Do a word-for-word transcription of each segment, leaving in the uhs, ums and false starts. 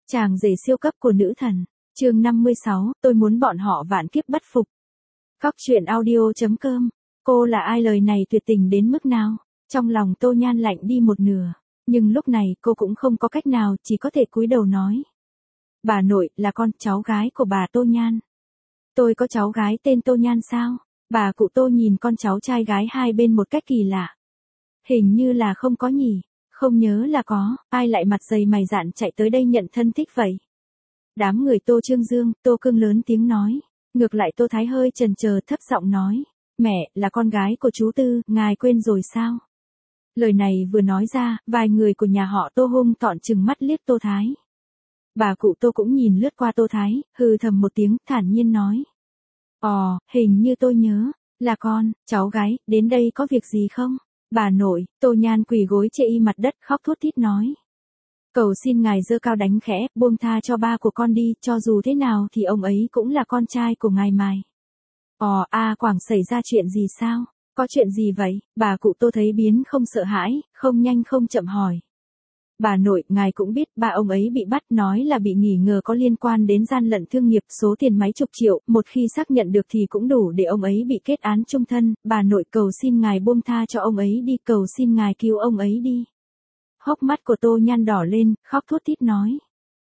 Chàng rể siêu cấp của nữ thần. Chương năm mươi sáu, tôi muốn bọn họ vạn kiếp bất phục. Cóc truyện audio chấm com. Cô là ai, lời này tuyệt tình đến mức nào? Trong lòng Tô Nhan lạnh đi một nửa, nhưng lúc này cô cũng không có cách nào, chỉ có thể cúi đầu nói. Bà nội là con cháu gái của bà Tô Nhan. Tôi có cháu gái tên Tô Nhan sao? Bà cụ Tô nhìn con cháu trai gái hai bên một cách kỳ lạ. Hình như là không có nhỉ, không nhớ là có, ai lại mặt dày mày dạn chạy tới đây nhận thân thích vậy? Đám người Tô Trương Dương, Tô Cương lớn tiếng nói. Ngược lại Tô Thái hơi chần chờ thấp giọng nói. Mẹ, là con gái của chú Tư, ngài quên rồi sao? Lời này vừa nói ra, vài người của nhà họ Tô hung tọn trừng mắt liếc Tô Thái. Bà cụ Tô cũng nhìn lướt qua Tô Thái, hừ thầm một tiếng, thản nhiên nói. Ồ, hình như tôi nhớ, là con, cháu gái, đến đây có việc gì không? Bà nội, Tô Nhan quỳ gối chê y mặt đất khóc thút thít nói. Cầu xin ngài giơ cao đánh khẽ, buông tha cho ba của con đi, cho dù thế nào thì ông ấy cũng là con trai của ngài mài. Ồ, a Quảng xảy ra chuyện gì sao? Có chuyện gì vậy? Bà cụ Tô thấy biến không sợ hãi, không nhanh không chậm hỏi. Bà nội, ngài cũng biết, ba ông ấy bị bắt, nói là bị nghi ngờ có liên quan đến gian lận thương nghiệp, số tiền mấy chục triệu, một khi xác nhận được thì cũng đủ để ông ấy bị kết án chung thân, bà nội cầu xin ngài buông tha cho ông ấy đi, cầu xin ngài cứu ông ấy đi. Hốc mắt của Tô Nhan đỏ lên, khóc thút thít nói.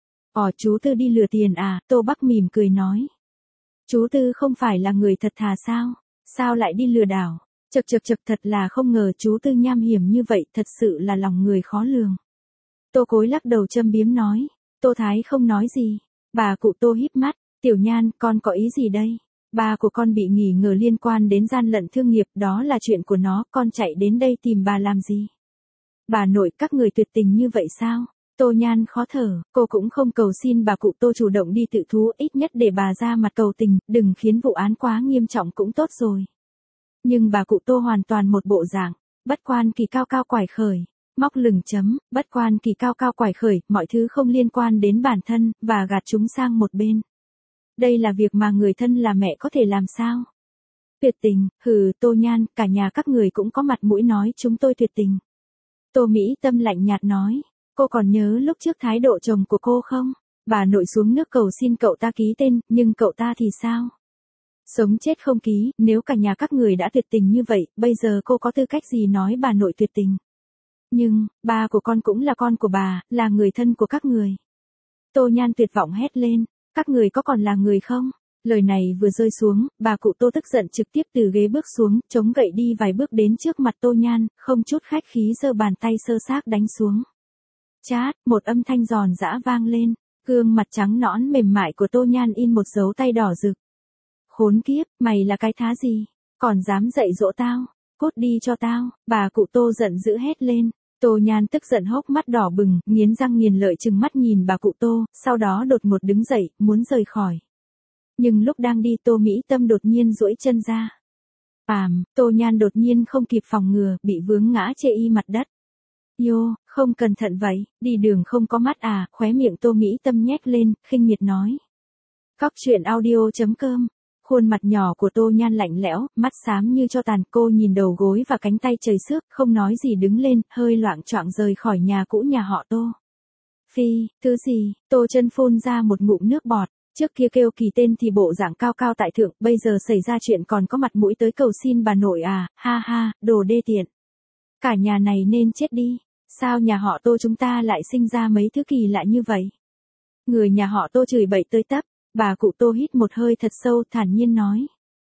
Ồ, chú Tư đi lừa tiền à? Tô Bắc mỉm cười nói. Chú Tư không phải là người thật thà sao? Sao lại đi lừa đảo? Chật chật chật, thật là không ngờ chú Tư nham hiểm như vậy, thật sự là lòng người khó lường. Tô Cối lắc đầu châm biếm nói. Tô Thái không nói gì. Bà cụ Tô híp mắt. Tiểu Nhan, con có ý gì đây? Ba của con bị nghi ngờ liên quan đến gian lận thương nghiệp, đó là chuyện của nó, con chạy đến đây tìm bà làm gì? Bà nội, các người tuyệt tình như vậy sao? Tô Nhan khó thở, cô cũng không cầu xin bà cụ Tô chủ động đi tự thú, ít nhất để bà ra mặt cầu tình, đừng khiến vụ án quá nghiêm trọng cũng tốt rồi. Nhưng bà cụ Tô hoàn toàn một bộ dạng, bất quan kỳ cao cao quải khởi, móc lửng chấm, bất quan kỳ cao cao quải khởi, mọi thứ không liên quan đến bản thân, và gạt chúng sang một bên. Đây là việc mà người thân là mẹ có thể làm sao? Tuyệt tình, hừ, Tô Nhan, cả nhà các người cũng có mặt mũi nói chúng tôi tuyệt tình. Tô Mỹ Tâm lạnh nhạt nói, cô còn nhớ lúc trước thái độ chồng của cô không? Bà nội xuống nước cầu xin cậu ta ký tên, nhưng cậu ta thì sao? Sống chết không ký, nếu cả nhà các người đã tuyệt tình như vậy, bây giờ cô có tư cách gì nói bà nội tuyệt tình? Nhưng, ba của con cũng là con của bà, là người thân của các người. Tô Nhan tuyệt vọng hét lên, các người có còn là người không? Lời này vừa rơi xuống, bà cụ Tô tức giận trực tiếp từ ghế bước xuống, chống gậy đi vài bước đến trước mặt Tô Nhan, không chút khách khí giơ bàn tay sơ xác đánh xuống. Chát, một âm thanh giòn giã vang lên, gương mặt trắng nõn mềm mại của Tô Nhan in một dấu tay đỏ rực. Khốn kiếp, mày là cái thá gì? Còn dám dạy dỗ tao? Cút đi cho tao, bà cụ Tô giận dữ hét lên. Tô Nhan tức giận hốc mắt đỏ bừng, nghiến răng nghiến lợi trừng mắt nhìn bà cụ Tô, sau đó đột ngột đứng dậy, muốn rời khỏi. Nhưng lúc đang đi Tô Mỹ Tâm đột nhiên duỗi chân ra. Bàm, Tô Nhan đột nhiên không kịp phòng ngừa, bị vướng ngã chê y mặt đất. Yo, không cẩn thận vậy, đi đường không có mắt à, khóe miệng Tô Mỹ Tâm nhếch lên, khinh miệt nói. Cóc truyện audio chấm com. Khuôn mặt nhỏ của Tô Nhan lạnh lẽo, mắt xám như cho tàn, cô nhìn đầu gối và cánh tay trời xước, không nói gì đứng lên, hơi loạng choạng rời khỏi nhà cũ nhà họ Tô. Phi, thứ gì? Tô Chân phun ra một ngụm nước bọt. Trước kia kêu kỳ tên thì bộ dạng cao cao tại thượng, bây giờ xảy ra chuyện còn có mặt mũi tới cầu xin bà nội à, ha ha, đồ đê tiện. Cả nhà này nên chết đi, sao nhà họ Tô chúng ta lại sinh ra mấy thứ kỳ lạ như vậy? Người nhà họ Tô chửi bậy tới tấp, bà cụ Tô hít một hơi thật sâu thản nhiên nói.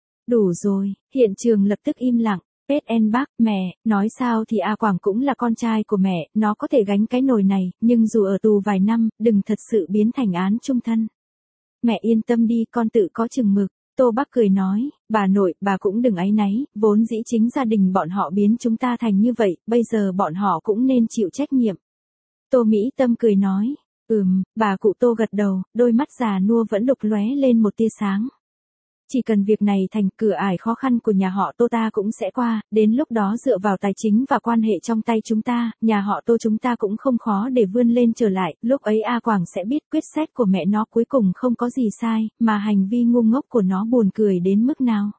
Đủ rồi, hiện trường lập tức im lặng. Pết en bác, mẹ, nói sao thì A Quảng cũng là con trai của mẹ, nó có thể gánh cái nồi này, nhưng dù ở tù vài năm, đừng thật sự biến thành án chung thân. Mẹ yên tâm đi, con tự có chừng mực. Tô Bắc cười nói, bà nội, bà cũng đừng áy náy, vốn dĩ chính gia đình bọn họ biến chúng ta thành như vậy, bây giờ bọn họ cũng nên chịu trách nhiệm. Tô Mỹ Tâm cười nói, ừm, bà cụ Tô gật đầu, đôi mắt già nua vẫn đục lóe lên một tia sáng. Chỉ cần việc này thành, cửa ải khó khăn của nhà họ Tô ta cũng sẽ qua, đến lúc đó dựa vào tài chính và quan hệ trong tay chúng ta, nhà họ Tô chúng ta cũng không khó để vươn lên trở lại, lúc ấy A Quảng sẽ biết quyết sách của mẹ nó cuối cùng không có gì sai, mà hành vi ngu ngốc của nó buồn cười đến mức nào.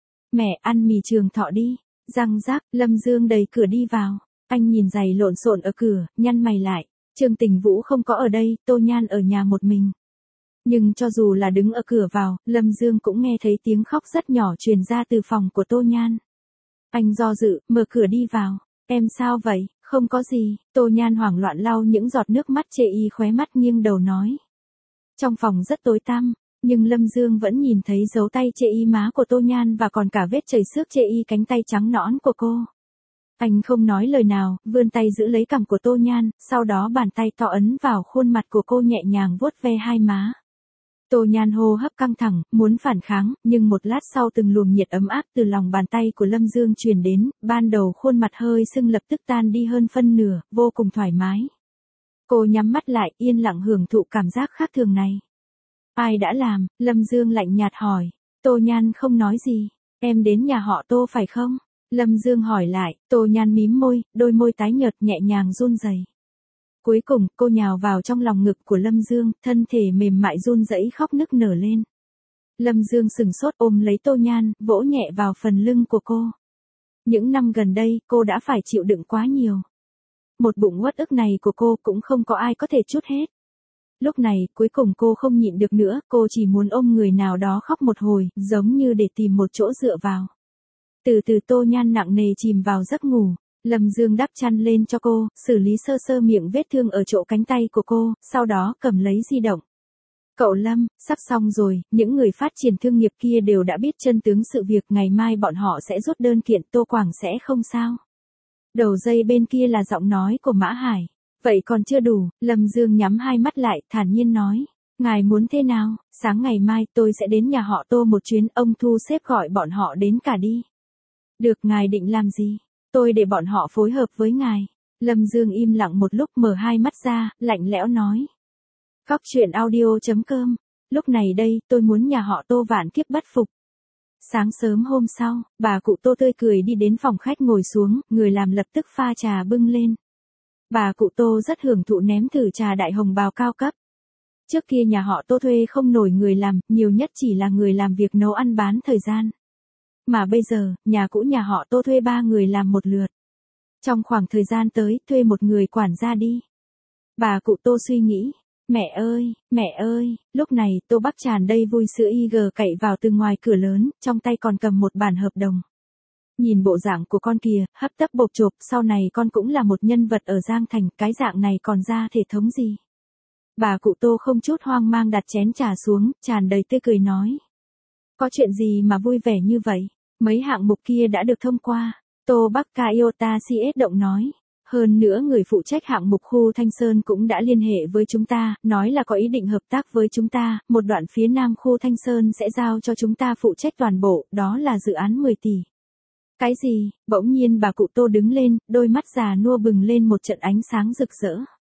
Mẹ ăn mì trường thọ đi, răng rác, Lâm Dương đẩy cửa đi vào, anh nhìn giày lộn xộn ở cửa, nhăn mày lại. Trương Tình Vũ không có ở đây, Tô Nhan ở nhà một mình. Nhưng cho dù là đứng ở cửa vào, Lâm Dương cũng nghe thấy tiếng khóc rất nhỏ truyền ra từ phòng của Tô Nhan. Anh do dự, mở cửa đi vào. Em sao vậy? Không có gì. Tô Nhan hoảng loạn lau những giọt nước mắt chê y khóe mắt nghiêng đầu nói. Trong phòng rất tối tăm, nhưng Lâm Dương vẫn nhìn thấy dấu tay chê y má của Tô Nhan và còn cả vết chảy xước chê y cánh tay trắng nõn của cô. Anh không nói lời nào, vươn tay giữ lấy cằm của Tô Nhan, sau đó bàn tay to ấn vào khuôn mặt của cô nhẹ nhàng vuốt ve hai má. Tô Nhan hô hấp căng thẳng, muốn phản kháng, nhưng một lát sau từng luồng nhiệt ấm áp từ lòng bàn tay của Lâm Dương truyền đến, ban đầu khuôn mặt hơi sưng lập tức tan đi hơn phân nửa, vô cùng thoải mái. Cô nhắm mắt lại, yên lặng hưởng thụ cảm giác khác thường này. Ai đã làm? Lâm Dương lạnh nhạt hỏi. Tô Nhan không nói gì. Em đến nhà họ Tô phải không? Lâm Dương hỏi lại. Tô Nhan mím môi, đôi môi tái nhợt nhẹ nhàng run rẩy. Cuối cùng, cô nhào vào trong lòng ngực của Lâm Dương, thân thể mềm mại run rẩy khóc nức nở lên. Lâm Dương sừng sốt ôm lấy Tô Nhan, vỗ nhẹ vào phần lưng của cô. Những năm gần đây, cô đã phải chịu đựng quá nhiều. Một bụng uất ức này của cô cũng không có ai có thể trút hết. Lúc này, cuối cùng cô không nhịn được nữa, cô chỉ muốn ôm người nào đó khóc một hồi, giống như để tìm một chỗ dựa vào. Từ từ Tô Nhan nặng nề chìm vào giấc ngủ. Lâm Dương đắp chăn lên cho cô, xử lý sơ sơ miệng vết thương ở chỗ cánh tay của cô, sau đó cầm lấy di động. Cậu Lâm, sắp xong rồi, những người phát triển thương nghiệp kia đều đã biết chân tướng sự việc, ngày mai bọn họ sẽ rút đơn kiện, Tô Quảng sẽ không sao. Đầu dây bên kia là giọng nói của Mã Hải. Vậy còn chưa đủ, Lâm Dương nhắm hai mắt lại, thản nhiên nói. Ngài muốn thế nào, sáng ngày mai tôi sẽ đến nhà họ Tô một chuyến, ông thu xếp gọi bọn họ đến cả đi. Được, ngài định làm gì? Tôi để bọn họ phối hợp với ngài. Lâm Dương im lặng một lúc mở hai mắt ra, lạnh lẽo nói. Cóc truyện audio chấm com. Lúc này đây, tôi muốn nhà họ Tô vạn kiếp bất phục. Sáng sớm hôm sau, bà cụ Tô tươi cười đi đến phòng khách ngồi xuống, người làm lập tức pha trà bưng lên. Bà cụ Tô rất hưởng thụ nếm thử trà đại hồng bào cao cấp. Trước kia nhà họ Tô thuê không nổi người làm, nhiều nhất chỉ là người làm việc nấu ăn bán thời gian. Mà bây giờ, nhà cũ nhà họ Tô thuê ba người làm một lượt. Trong khoảng thời gian tới, thuê một người quản gia đi. Bà cụ Tô suy nghĩ. Mẹ ơi, mẹ ơi, lúc này Tô Bắc tràn đầy vui sữa y gờ cậy vào từ ngoài cửa lớn, trong tay còn cầm một bản hợp đồng. Nhìn bộ dạng của con kìa, hấp tấp bộp chộp, sau này con cũng là một nhân vật ở Giang Thành, cái dạng này còn ra thể thống gì. Bà cụ Tô không chút hoang mang đặt chén trà xuống, tràn đầy tươi cười nói. Có chuyện gì mà vui vẻ như vậy? Mấy hạng mục kia đã được thông qua. Tô Bắc Kaiota xê ét động nói. Hơn nữa người phụ trách hạng mục khu Thanh Sơn cũng đã liên hệ với chúng ta, nói là có ý định hợp tác với chúng ta, một đoạn phía nam khu Thanh Sơn sẽ giao cho chúng ta phụ trách toàn bộ, đó là dự án mười tỷ. Cái gì? Bỗng nhiên bà cụ Tô đứng lên, đôi mắt già nua bừng lên một trận ánh sáng rực rỡ.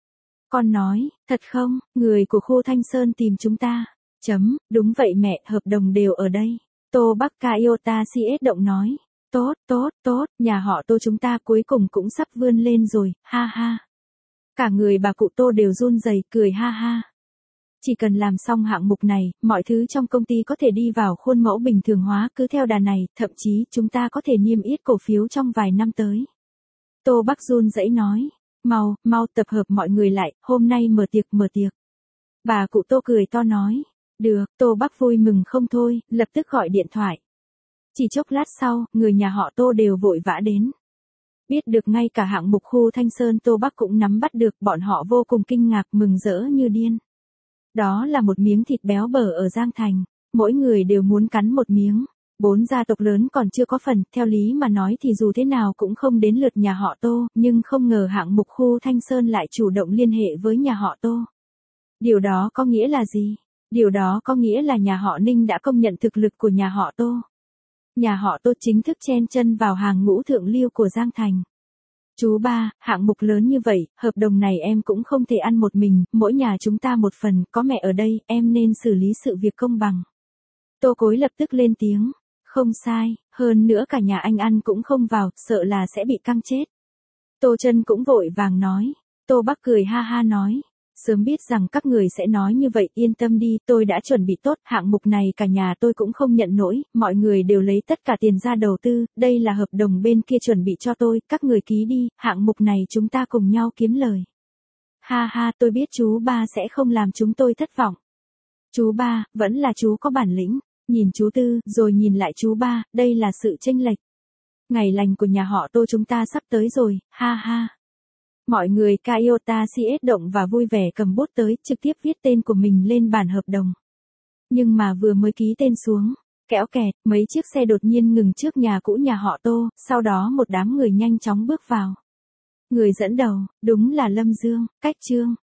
Con nói, thật không, người của khu Thanh Sơn tìm chúng ta. Chấm, đúng vậy mẹ, hợp đồng đều ở đây. Tô Bắc Kaiota xê ét động nói. Tốt, tốt, tốt, nhà họ Tô chúng ta cuối cùng cũng sắp vươn lên rồi, ha ha. Cả người bà cụ Tô đều run rẩy, cười ha ha. Chỉ cần làm xong hạng mục này, mọi thứ trong công ty có thể đi vào khuôn mẫu bình thường hóa, cứ theo đà này, thậm chí chúng ta có thể niêm yết cổ phiếu trong vài năm tới. Tô Bắc run rẩy nói, mau, mau tập hợp mọi người lại, hôm nay mở tiệc mở tiệc. Bà cụ Tô cười to nói, được, Tô Bắc vui mừng không thôi, lập tức gọi điện thoại. Chỉ chốc lát sau, người nhà họ Tô đều vội vã đến. Biết được ngay cả hạng mục khu Thanh Sơn Tô Bắc cũng nắm bắt được, bọn họ vô cùng kinh ngạc mừng rỡ như điên. Đó là một miếng thịt béo bở ở Giang Thành, mỗi người đều muốn cắn một miếng. Bốn gia tộc lớn còn chưa có phần, theo lý mà nói thì dù thế nào cũng không đến lượt nhà họ Tô, nhưng không ngờ hạng mục khu Thanh Sơn lại chủ động liên hệ với nhà họ Tô. Điều đó có nghĩa là gì? Điều đó có nghĩa là nhà họ Ninh đã công nhận thực lực của nhà họ Tô. Nhà họ Tô chính thức chen chân vào hàng ngũ thượng lưu của Giang Thành. Chú ba, hạng mục lớn như vậy, hợp đồng này em cũng không thể ăn một mình, mỗi nhà chúng ta một phần, có mẹ ở đây, em nên xử lý sự việc công bằng. Tô Cối lập tức lên tiếng, không sai, hơn nữa cả nhà anh ăn cũng không vào, sợ là sẽ bị căng chết. Tô Chân cũng vội vàng nói, Tô Bắc cười ha ha nói. Sớm biết rằng các người sẽ nói như vậy, yên tâm đi, tôi đã chuẩn bị tốt, hạng mục này cả nhà tôi cũng không nhận nổi, mọi người đều lấy tất cả tiền ra đầu tư, đây là hợp đồng bên kia chuẩn bị cho tôi, các người ký đi, hạng mục này chúng ta cùng nhau kiếm lời. Ha ha, tôi biết chú ba sẽ không làm chúng tôi thất vọng. Chú ba, vẫn là chú có bản lĩnh. Nhìn chú Tư, rồi nhìn lại chú ba, đây là sự chênh lệch. Ngày lành của nhà họ Tô chúng ta sắp tới rồi, ha ha. Mọi người Kaiota xê ét động và vui vẻ cầm bút tới, trực tiếp viết tên của mình lên bản hợp đồng. Nhưng mà vừa mới ký tên xuống, kẽo kẹt, mấy chiếc xe đột nhiên ngừng trước nhà cũ nhà họ Tô, sau đó một đám người nhanh chóng bước vào. Người dẫn đầu, đúng là Lâm Dương, Cách Trương.